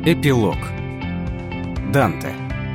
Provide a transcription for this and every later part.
Эпилог. Данте.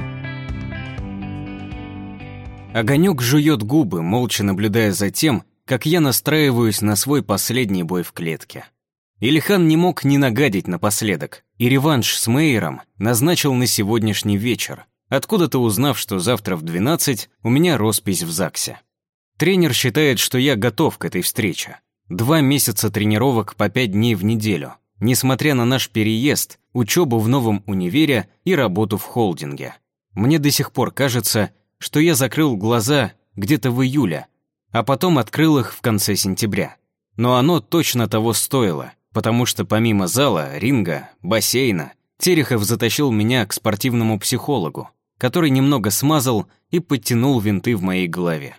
Огонек жует губы, молча наблюдая за тем, как я настраиваюсь на свой последний бой в клетке. Ильхан не мог не нагадить напоследок, и реванш с Мейером назначил на сегодняшний вечер, откуда-то узнав, что завтра в 12 у меня роспись в ЗАГСе. Тренер считает, что я готов к этой встрече. 2 месяца тренировок по 5 дней в неделю, несмотря на наш переезд, учебу в новом универе и работу в холдинге. Мне до сих пор кажется, что я закрыл глаза где-то в июле, а потом открыл их в конце сентября. Но оно точно того стоило, потому что помимо зала, ринга, бассейна, Терехов затащил меня к спортивному психологу, который немного смазал и подтянул винты в моей голове.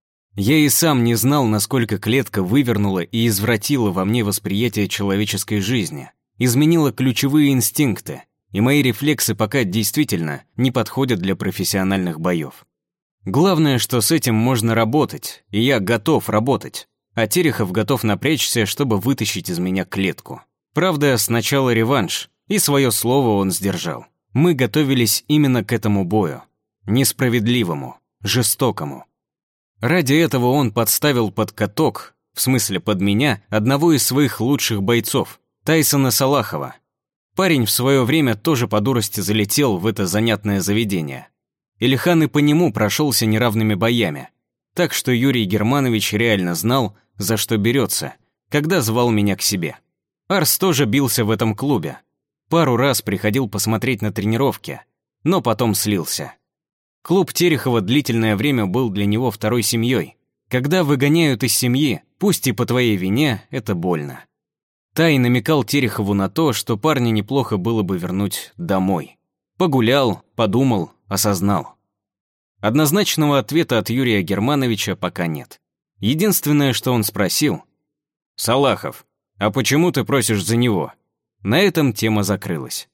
Я и сам не знал, насколько клетка вывернула и извратила во мне восприятие человеческой жизни, изменила ключевые инстинкты, и мои рефлексы пока действительно не подходят для профессиональных боев. Главное, что с этим можно работать, и я готов работать, а Терехов готов напрячься, чтобы вытащить из меня клетку. Правда, сначала реванш, и свое слово он сдержал. Мы готовились именно к этому бою. Несправедливому, жестокому. Ради этого он подставил под каток, в смысле под меня, одного из своих лучших бойцов, Тайсона Салахова. Парень в свое время тоже по дурости залетел в это занятное заведение. Ильхан и по нему прошелся неравными боями. Так что Юрий Германович реально знал, за что берется, когда звал меня к себе. Арс тоже бился в этом клубе. Пару раз приходил посмотреть на тренировки, но потом слился. Клуб Терехова длительное время был для него второй семьей. Когда выгоняют из семьи, пусть и по твоей вине, это больно. Тай намекал Терехову на то, что парня неплохо было бы вернуть домой. Погулял, подумал, осознал. Однозначного ответа от Юрия Германовича пока нет. Единственное, что он спросил: «Салахов, а почему ты просишь за него?» На этом тема закрылась.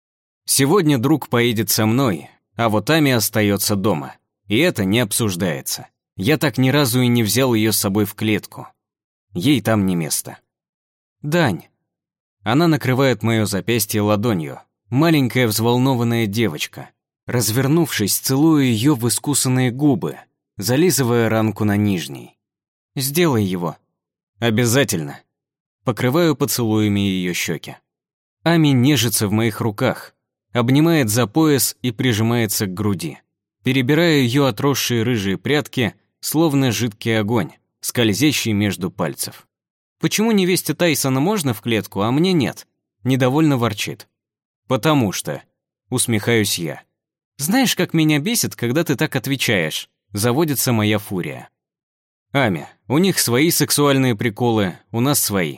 Сегодня друг поедет со мной, а вот Ами остается дома. И это не обсуждается. Я так ни разу и не взял ее с собой в клетку. Ей там не место. «Дань». Она накрывает мое запястье ладонью. Маленькая взволнованная девочка. Развернувшись, целую ее в искусанные губы, зализывая ранку на нижней. «Сделай его». «Обязательно». Покрываю поцелуями ее щеки. Ами нежится в моих руках, обнимает за пояс и прижимается к груди. Перебираю ее отросшие рыжие прядки, словно жидкий огонь, скользящий между пальцев. «Почему невесте Тайсона можно в клетку, а мне нет?» Недовольно ворчит. «Потому что...» Усмехаюсь я. «Знаешь, как меня бесит, когда ты так отвечаешь?» Заводится моя фурия. «Ами, у них свои сексуальные приколы, у нас свои».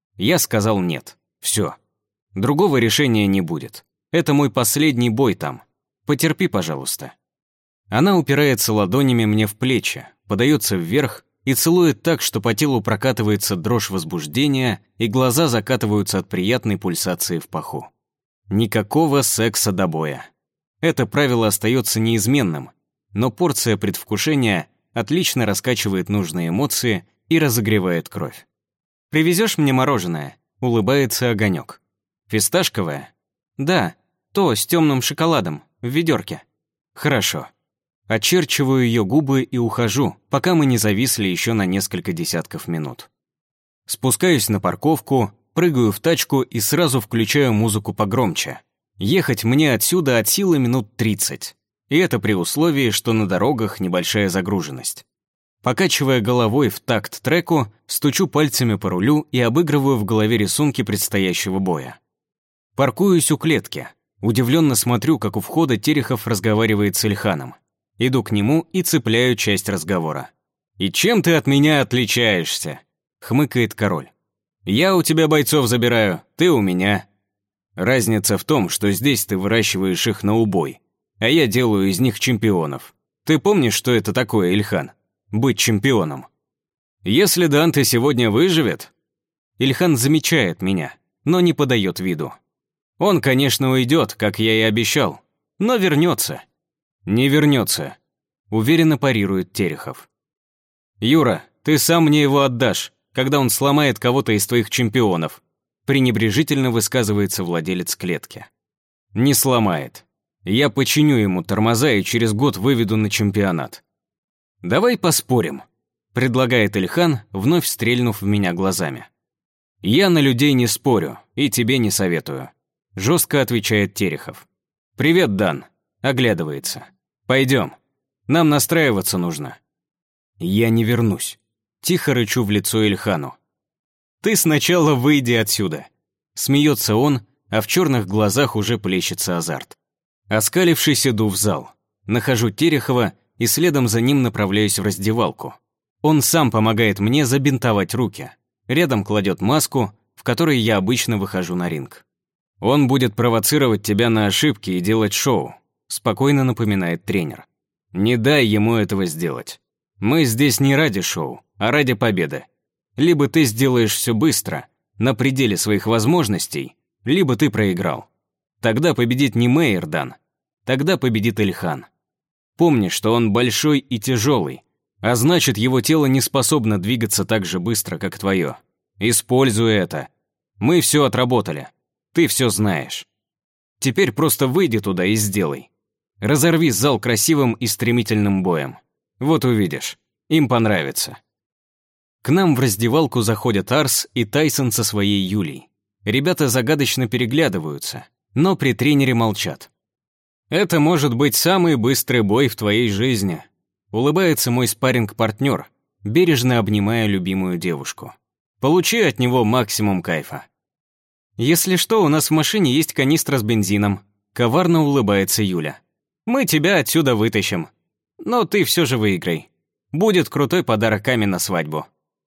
Я сказал нет. Все. Другого решения не будет. Это мой последний бой там. Потерпи, пожалуйста». Она упирается ладонями мне в плечи, подается вверх и целует так, что по телу прокатывается дрожь возбуждения и глаза закатываются от приятной пульсации в паху. Никакого секса до боя. Это правило остается неизменным, но порция предвкушения отлично раскачивает нужные эмоции и разогревает кровь. «Привезешь мне мороженое?» — улыбается огонек. «Фисташковое?» «Да, то с темным шоколадом, в ведерке». «Хорошо». Очерчиваю ее губы и ухожу, пока мы не зависли еще на несколько десятков минут. Спускаюсь на парковку, прыгаю в тачку и сразу включаю музыку погромче. Ехать мне отсюда от силы минут 30. И это при условии, что на дорогах небольшая загруженность. Покачивая головой в такт треку, стучу пальцами по рулю и обыгрываю в голове рисунки предстоящего боя. Паркуюсь у клетки. Удивленно смотрю, как у входа Терехов разговаривает с Ильханом. Иду к нему и цепляю часть разговора. «И чем ты от меня отличаешься?» — хмыкает король. «Я у тебя бойцов забираю, ты у меня. Разница в том, что здесь ты выращиваешь их на убой, а я делаю из них чемпионов. Ты помнишь, что это такое, Ильхан? Быть чемпионом. Если Данте сегодня выживет...» Ильхан замечает меня, но не подает виду. «Он, конечно, уйдет, как я и обещал, но вернется». «Не вернется», — уверенно парирует Терехов. «Юра, ты сам мне его отдашь, когда он сломает кого-то из твоих чемпионов», пренебрежительно высказывается владелец клетки. Не сломает. Я починю ему тормоза и через год выведу на чемпионат. Давай поспорим, предлагает Ильхан, вновь стрельнув в меня глазами. Я на людей не спорю и тебе не советую, жестко отвечает Терехов. Привет, Дан, оглядывается. Пойдем, нам настраиваться нужно. Я не вернусь, тихо рычу в лицо Ильхану. Ты сначала выйди отсюда. Смеется он, а в черных глазах уже плещется азарт. Оскалившись, иду в зал. Нахожу Терехова и следом за ним направляюсь в раздевалку. Он сам помогает мне забинтовать руки. Рядом кладет маску, в которой я обычно выхожу на ринг. Он будет провоцировать тебя на ошибки и делать шоу, спокойно напоминает тренер. Не дай ему этого сделать. Мы здесь не ради шоу, а ради победы. Либо ты сделаешь все быстро, на пределе своих возможностей, либо ты проиграл. Тогда победит не Мейер, Дан, тогда победит Ильхан. Помни, что он большой и тяжелый, а значит, его тело не способно двигаться так же быстро, как твое. Используй это. Мы все отработали. Ты все знаешь. Теперь просто выйди туда и сделай. Разорви зал красивым и стремительным боем. Вот увидишь, им понравится. К нам в раздевалку заходят Арс и Тайсон со своей Юлей. Ребята загадочно переглядываются, но при тренере молчат. «Это может быть самый быстрый бой в твоей жизни», улыбается мой спарринг-партнер, бережно обнимая любимую девушку. «Получи от него максимум кайфа». «Если что, у нас в машине есть канистра с бензином», коварно улыбается Юля. «Мы тебя отсюда вытащим. Но ты все же выиграй. Будет крутой подарок Ами на свадьбу».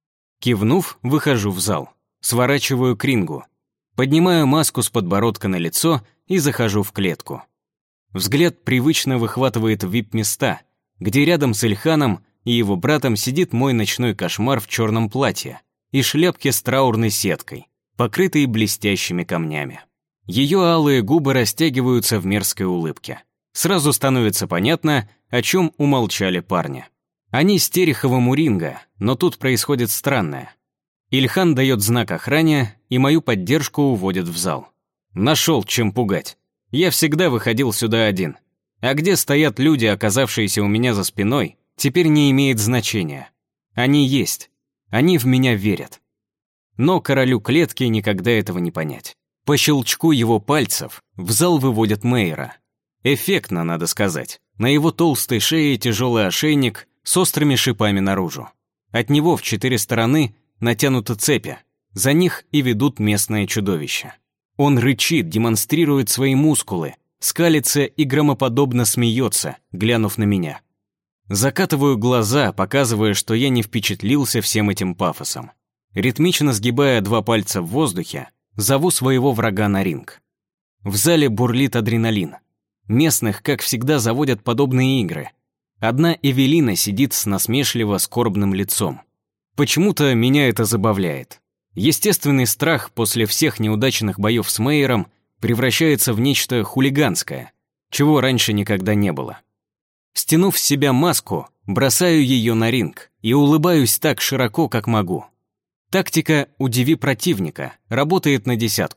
Кивнув, выхожу в зал, сворачиваю к рингу, поднимаю маску с подбородка на лицо и захожу в клетку. Взгляд привычно выхватывает вип-места, где рядом с Ильханом и его братом сидит мой ночной кошмар в черном платье и шляпке с траурной сеткой, покрытой блестящими камнями. Ее алые губы растягиваются в мерзкой улыбке. Сразу становится понятно, о чем умолчали парни. Они с Тереховым у ринга, но тут происходит странное. Ильхан дает знак охране, и мою поддержку уводят в зал. Нашел, чем пугать. Я всегда выходил сюда один. А где стоят люди, оказавшиеся у меня за спиной, теперь не имеет значения. Они есть. Они в меня верят. Но королю клетки никогда этого не понять. По щелчку его пальцев в зал выводят Мейера. Эффектно, надо сказать. На его толстой шее тяжелый ошейник с острыми шипами наружу. От него в 4 стороны натянуты цепи, за них и ведут местное чудовище. Он рычит, демонстрирует свои мускулы, скалится и громоподобно смеется, глянув на меня. Закатываю глаза, показывая, что я не впечатлился всем этим пафосом. Ритмично сгибая 2 пальца в воздухе, зову своего врага на ринг. В зале бурлит адреналин. Местных, как всегда, заводят подобные игры. Одна Эвелина сидит с насмешливо скорбным лицом. Почему-то меня это забавляет. Естественный страх после всех неудачных боев с Мейером превращается в нечто хулиганское, чего раньше никогда не было. Стянув с себя маску, бросаю ее на ринг и улыбаюсь так широко, как могу. Тактика «удиви противника» работает на 10.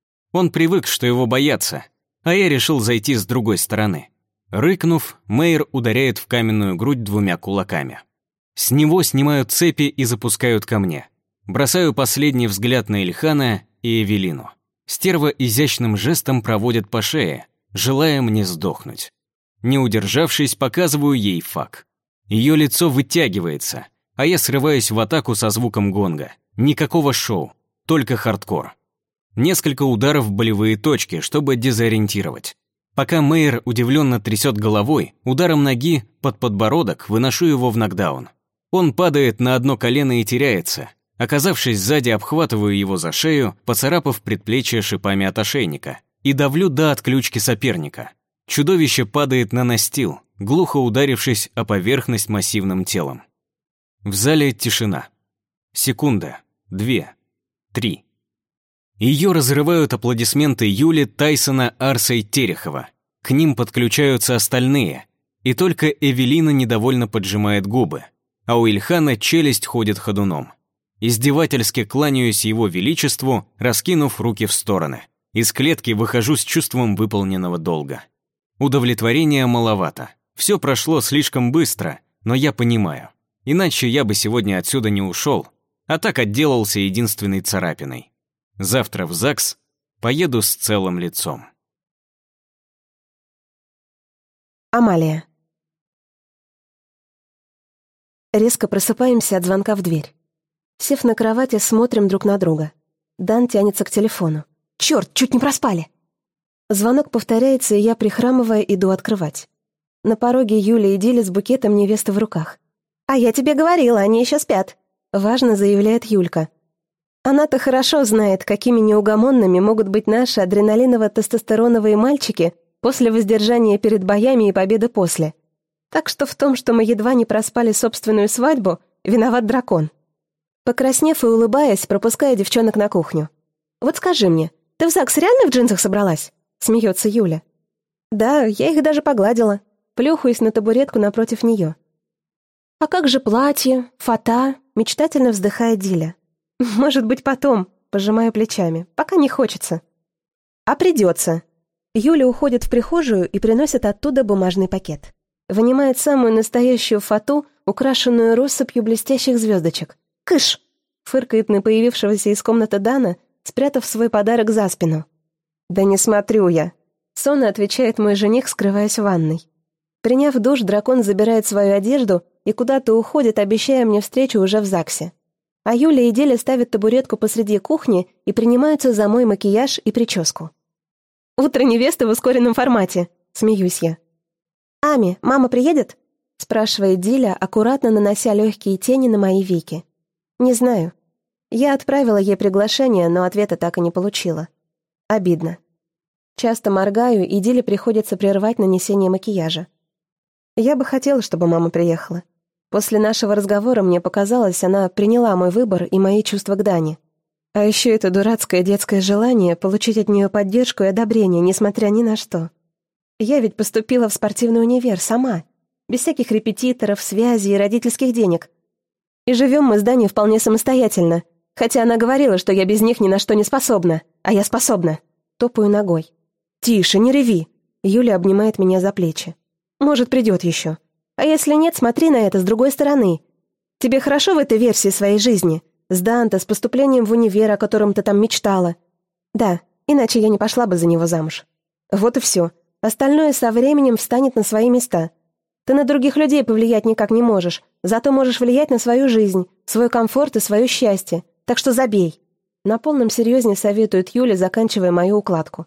Он привык, что его боятся, а я решил зайти с другой стороны. Рыкнув, Мейер ударяет в каменную грудь 2 кулаками. С него снимают цепи и запускают ко мне. Бросаю последний взгляд на Ильхана и Эвелину. Стерва изящным жестом проводит по шее, желая мне сдохнуть. Не удержавшись, показываю ей фак. Ее лицо вытягивается, а я срываюсь в атаку со звуком гонга. Никакого шоу, только хардкор. Несколько ударов в болевые точки, чтобы дезориентировать. Пока Мейер удивленно трясет головой, ударом ноги под подбородок выношу его в нокдаун. Он падает на одно колено и теряется. Оказавшись сзади, обхватываю его за шею, поцарапав предплечье шипами от ошейника, и давлю до отключки соперника. Чудовище падает на настил, глухо ударившись о поверхность массивным телом. В зале тишина. Секунда, 2, 3. Ее разрывают аплодисменты Юли, Тайсона, Арса и Терехова. К ним подключаются остальные, и только Эвелина недовольно поджимает губы, а у Ильхана челюсть ходит ходуном. Издевательски кланяюсь его величеству, раскинув руки в стороны. Из клетки выхожу с чувством выполненного долга. Удовлетворения маловато. Все прошло слишком быстро, но я понимаю. Иначе я бы сегодня отсюда не ушел, а так отделался единственной царапиной. Завтра в ЗАГС поеду с целым лицом. Амалия. Резко просыпаемся от звонка в дверь. Сев на кровати, смотрим друг на друга. Дан тянется к телефону. «Черт, чуть не проспали!» Звонок повторяется, и я, прихрамывая, иду открывать. На пороге Юля и Диля с букетом невесты в руках. «А я тебе говорила, они еще спят», — важно заявляет Юлька. Она-то хорошо знает, какими неугомонными могут быть наши адреналиново-тестостероновые мальчики после воздержания перед боями и победы после. Так что в том, что мы едва не проспали собственную свадьбу, виноват дракон. Покраснев и улыбаясь, пропуская девчонок на кухню. «Вот скажи мне, ты в ЗАГС реально в джинсах собралась?» — смеется Юля. «Да, я их даже погладила». Плюхаюсь на табуретку напротив нее. «А как же платье, фата?» — мечтательно вздыхает Диля. «Может быть, потом», — пожимаю плечами. «Пока не хочется». «А придется». Юля уходит в прихожую и приносит оттуда бумажный пакет. Вынимает самую настоящую фату, украшенную россыпью блестящих звездочек. «Кыш!» — фыркает на появившегося из комнаты Дана, спрятав свой подарок за спину. «Да не смотрю я», — сонно отвечает мой жених, скрываясь в ванной. Приняв душ, дракон забирает свою одежду и куда-то уходит, обещая мне встречу уже в ЗАГСе. А Юля и Диля ставят табуретку посреди кухни и принимаются за мой макияж и прическу. «Утро невесты в ускоренном формате», — смеюсь я. «Ами, мама приедет?» — спрашивает Диля, аккуратно нанося легкие тени на мои веки. «Не знаю. Я отправила ей приглашение, но ответа так и не получила. Обидно. Часто моргаю, и Диле приходится прервать нанесение макияжа. Я бы хотела, чтобы мама приехала. После нашего разговора мне показалось, она приняла мой выбор и мои чувства к Дане. А еще это дурацкое детское желание получить от нее поддержку и одобрение, несмотря ни на что. Я ведь поступила в спортивный универ сама, без всяких репетиторов, связей и родительских денег. И живем мы с Даней вполне самостоятельно, хотя она говорила, что я без них ни на что не способна, а я способна. Топаю ногой. «Тише, не реви!» Юля обнимает меня за плечи. «Может, придет еще. А если нет, смотри на это с другой стороны. Тебе хорошо в этой версии своей жизни? С Данте, с поступлением в универ, о котором ты там мечтала?» «Да, иначе я не пошла бы за него замуж». «Вот и все. Остальное со временем встанет на свои места. Ты на других людей повлиять никак не можешь, зато можешь влиять на свою жизнь, свой комфорт и свое счастье. Так что забей». На полном серьезе советует Юля, заканчивая мою укладку.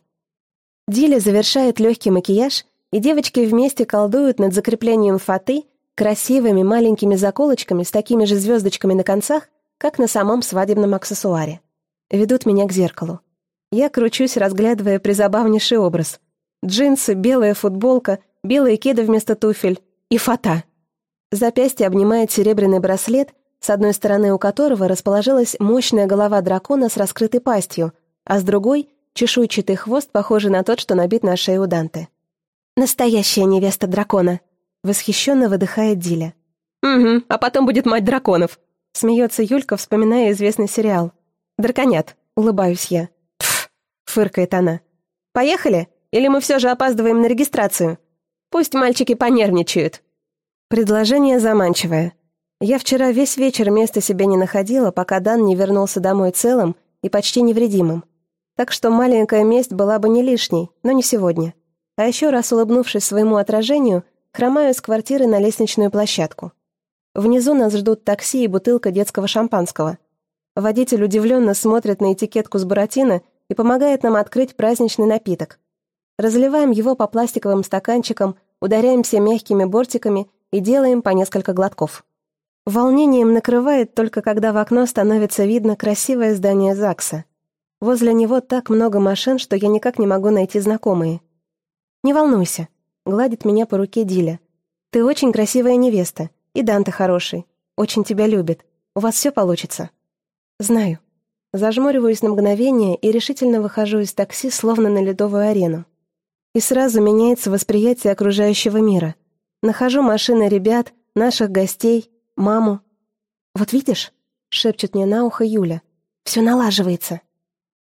Диля завершает легкий макияж, и девочки вместе колдуют над закреплением фаты красивыми маленькими заколочками с такими же звездочками на концах, как на самом свадебном аксессуаре. Ведут меня к зеркалу. Я кручусь, разглядывая призабавнейший образ. Джинсы, белая футболка, белые кеды вместо туфель и фата. Запястье обнимает серебряный браслет, с одной стороны у которого расположилась мощная голова дракона с раскрытой пастью, а с другой — чешуйчатый хвост, похожий на тот, что набит на шее у Данте. «Настоящая невеста дракона!» — восхищенно выдыхает Диля. «Угу, а потом будет мать драконов!» — смеется Юлька, вспоминая известный сериал. «Драконят!» — улыбаюсь я. «Пф!» — фыркает она. «Поехали? Или мы все же опаздываем на регистрацию? Пусть мальчики понервничают!» Предложение заманчивое. Я вчера весь вечер места себе не находила, пока Дан не вернулся домой целым и почти невредимым. Так что маленькая месть была бы не лишней, но не сегодня. А еще раз улыбнувшись своему отражению, хромаю из квартиры на лестничную площадку. Внизу нас ждут такси и бутылка детского шампанского. Водитель удивленно смотрит на этикетку с буратино и помогает нам открыть праздничный напиток. Разливаем его по пластиковым стаканчикам, ударяемся мягкими бортиками и делаем по несколько глотков. Волнением накрывает только когда в окно становится видно красивое здание ЗАГСа. Возле него так много машин, что я никак не могу найти знакомые. «Не волнуйся», — гладит меня по руке Диля. «Ты очень красивая невеста, и Данте хороший. Очень тебя любит. У вас все получится». «Знаю». Зажмуриваюсь на мгновение и решительно выхожу из такси, словно на ледовую арену. И сразу меняется восприятие окружающего мира. Нахожу машины ребят, наших гостей, маму. «Вот видишь?» — шепчет мне на ухо Юля. «Все налаживается».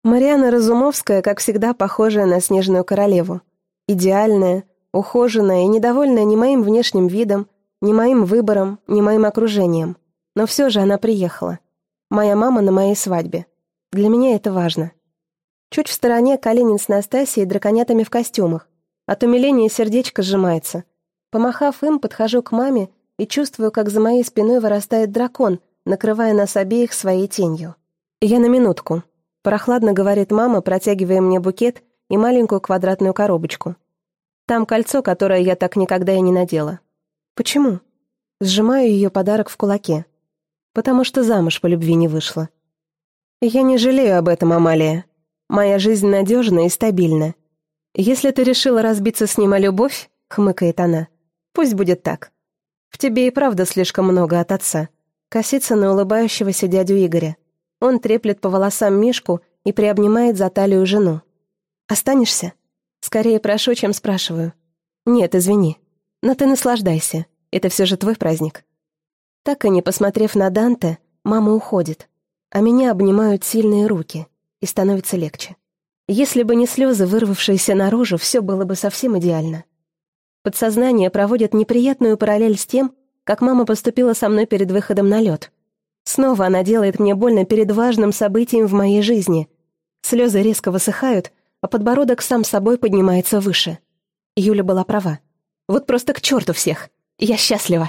Марианна Разумовская, как всегда, похожая на снежную королеву. Идеальная, ухоженная и недовольная ни моим внешним видом, ни моим выбором, ни моим окружением. Но все же она приехала. Моя мама на моей свадьбе. Для меня это важно. Чуть в стороне Калинин с Настасьей драконятами в костюмах. От умиления сердечко сжимается. Помахав им, подхожу к маме и чувствую, как за моей спиной вырастает дракон, накрывая нас обеих своей тенью. «Я на минутку», — прохладно говорит мама, протягивая мне букет и маленькую квадратную коробочку. Там кольцо, которое я так никогда и не надела. «Почему?» Сжимаю ее подарок в кулаке. «Потому что замуж по любви не вышла». «Я не жалею об этом, Амалия. Моя жизнь надежна и стабильна. Если ты решила разбиться с ним о любовь, — хмыкает она, — пусть будет так. В тебе и правда слишком много от отца». Косится на улыбающегося дядю Игоря. Он треплет по волосам Мишку и приобнимает за талию жену. «Останешься?» Скорее прошу, чем спрашиваю. «Нет, извини. Но ты наслаждайся. Это все же твой праздник». Так и не посмотрев на Данте, мама уходит, а меня обнимают сильные руки, и становится легче. Если бы не слезы, вырвавшиеся наружу, все было бы совсем идеально. Подсознание проводит неприятную параллель с тем, как мама поступила со мной перед выходом на лед. Снова она делает мне больно перед важным событием в моей жизни. Слезы резко высыхают, а подбородок сам собой поднимается выше. Юля была права. Вот просто к черту всех. Я счастлива.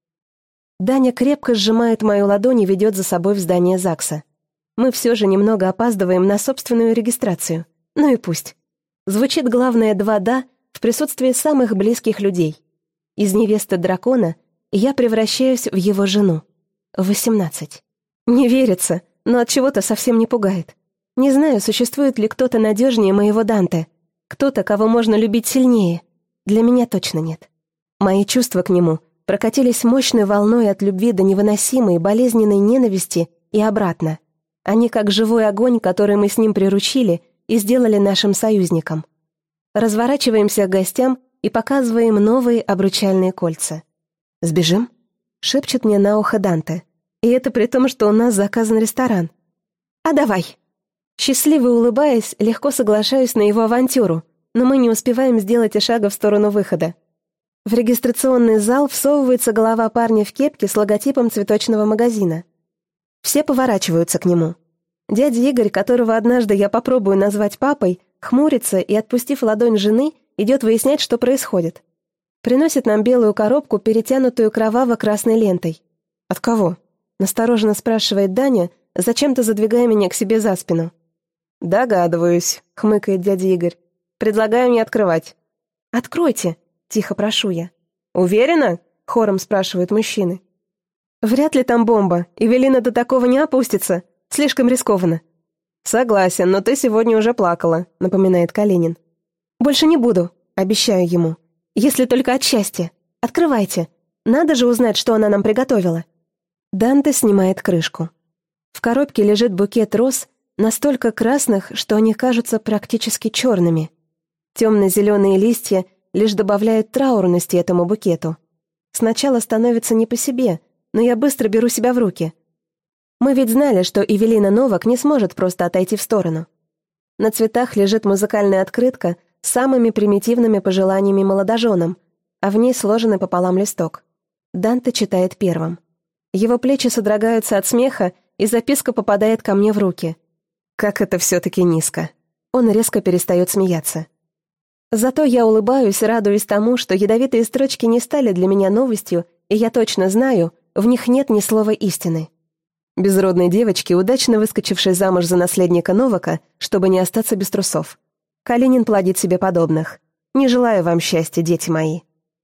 Даня крепко сжимает мою ладонь и ведет за собой в здание ЗАГСа. Мы все же немного опаздываем на собственную регистрацию. Ну и пусть. Звучит главное «два да» в присутствии самых близких людей. Из невесты дракона я превращаюсь в его жену. В 18. Не верится, но от чего-то совсем не пугает. Не знаю, существует ли кто-то надежнее моего Данте. Кто-то, кого можно любить сильнее. Для меня точно нет. Мои чувства к нему прокатились мощной волной от любви до невыносимой, болезненной ненависти и обратно. Они как живой огонь, который мы с ним приручили и сделали нашим союзником. Разворачиваемся к гостям и показываем новые обручальные кольца. «Сбежим?» — шепчет мне на ухо Данте. И это при том, что у нас заказан ресторан. «А давай!» Счастливо улыбаясь, легко соглашаюсь на его авантюру, но мы не успеваем сделать и шага в сторону выхода. В регистрационный зал всовывается голова парня в кепке с логотипом цветочного магазина. Все поворачиваются к нему. Дядя Игорь, которого однажды я попробую назвать папой, хмурится и, отпустив ладонь жены, идет выяснять, что происходит. Приносит нам белую коробку, перетянутую кроваво-красной лентой. «От кого?» — настороженно спрашивает Даня, зачем-то задвигая меня к себе за спину. «Догадываюсь», — хмыкает дядя Игорь. «Предлагаю не открывать». «Откройте», — тихо прошу я. «Уверена?» — хором спрашивают мужчины. «Вряд ли там бомба, Эвелина до такого не опустится. Слишком рискованно». «Согласен, но ты сегодня уже плакала», — напоминает Калинин. «Больше не буду», — обещаю ему. «Если только от счастья. Открывайте. Надо же узнать, что она нам приготовила». Данте снимает крышку. В коробке лежит букет роз, настолько красных, что они кажутся практически черными. Темно-зеленые листья лишь добавляют траурности этому букету. Сначала становится не по себе, но я быстро беру себя в руки. Мы ведь знали, что Эвелина Новак не сможет просто отойти в сторону. На цветах лежит музыкальная открытка с самыми примитивными пожеланиями молодоженам, а в ней сложенный пополам листок. Данте читает первым. Его плечи содрогаются от смеха, и записка попадает ко мне в руки. Как это все-таки низко. Он резко перестает смеяться. Зато я улыбаюсь, радуясь тому, что ядовитые строчки не стали для меня новостью, и я точно знаю, в них нет ни слова истины. Безродной девочке, удачно выскочившей замуж за наследника Новака, чтобы не остаться без трусов. Калинин плодит себе подобных. Не желаю вам счастья, дети мои.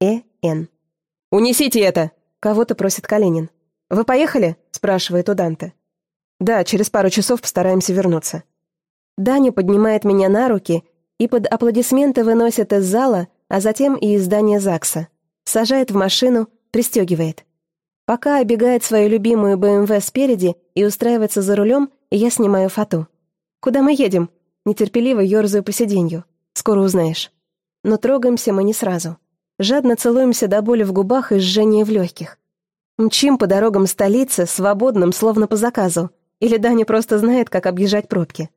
Н. «Унесите это!» — кого-то просит Калинин. «Вы поехали?» — спрашивает у Данте. «Да, через пару часов постараемся вернуться». Даня поднимает меня на руки и под аплодисменты выносит из зала, а затем и из здания ЗАГСа. Сажает в машину, пристегивает. Пока обегает свою любимую БМВ спереди и устраивается за рулем, я снимаю фату. «Куда мы едем?» Нетерпеливо ерзаю по сиденью. «Скоро узнаешь». Но трогаемся мы не сразу. Жадно целуемся до боли в губах и жжения в легких. Мчим по дорогам столицы, свободным, словно по заказу. Или Даня просто знает, как объезжать пробки.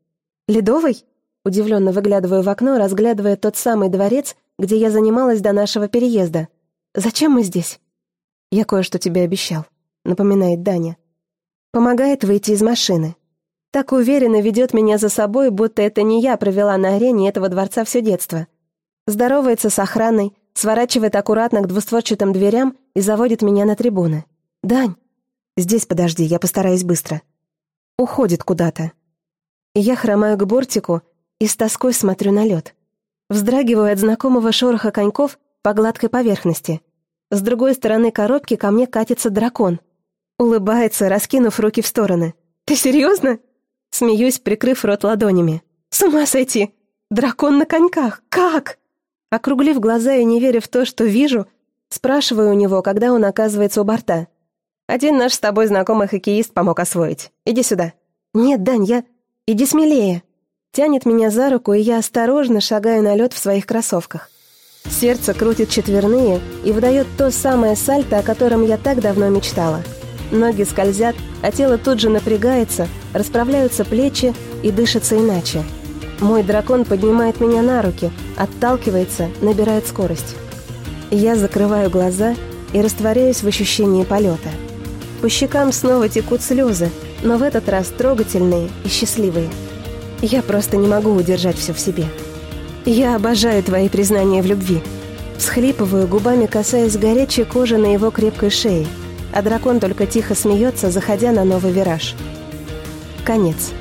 «Ледовый?» Удивленно выглядываю в окно, разглядывая тот самый дворец, где я занималась до нашего переезда. «Зачем мы здесь?» «Я кое-что тебе обещал», — напоминает Даня. Помогает выйти из машины. Так уверенно ведет меня за собой, будто это не я провела на арене этого дворца все детство. Здоровается с охраной, сворачивает аккуратно к двустворчатым дверям и заводит меня на трибуны. «Дань, здесь подожди, я постараюсь быстро». Уходит куда-то. И я хромаю к бортику и с тоской смотрю на лед. Вздрагиваю от знакомого шороха коньков по гладкой поверхности. С другой стороны коробки ко мне катится дракон. Улыбается, раскинув руки в стороны. «Ты серьезно?» Смеюсь, прикрыв рот ладонями. «С ума сойти! Дракон на коньках! Как?» Округлив глаза и не веря в то, что вижу, спрашиваю у него, когда он оказывается у борта. «Один наш с тобой знакомый хоккеист помог освоить. Иди сюда». «Нет, Дань, Иди смелее». Тянет меня за руку, и я осторожно шагаю на лед в своих кроссовках. Сердце крутит четверные и выдает то самое сальто, о котором я так давно мечтала. Ноги скользят, а тело тут же напрягается, расправляются плечи и дышится иначе. Мой дракон поднимает меня на руки, отталкивается, набирает скорость. Я закрываю глаза и растворяюсь в ощущении полета. По щекам снова текут слезы, но в этот раз трогательные и счастливые. Я просто не могу удержать все в себе. Я обожаю твои признания в любви. Всхлипываю, губами касаясь горячей кожи на его крепкой шее, а дракон только тихо смеется, заходя на новый вираж. Конец.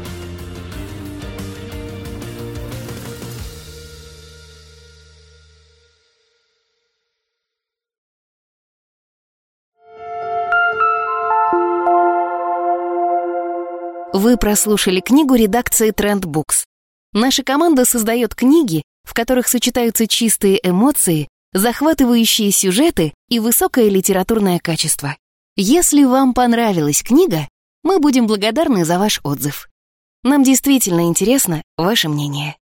Вы прослушали книгу редакции Trend Books. Наша команда создает книги, в которых сочетаются чистые эмоции, захватывающие сюжеты и высокое литературное качество. Если вам понравилась книга, мы будем благодарны за ваш отзыв. Нам действительно интересно ваше мнение.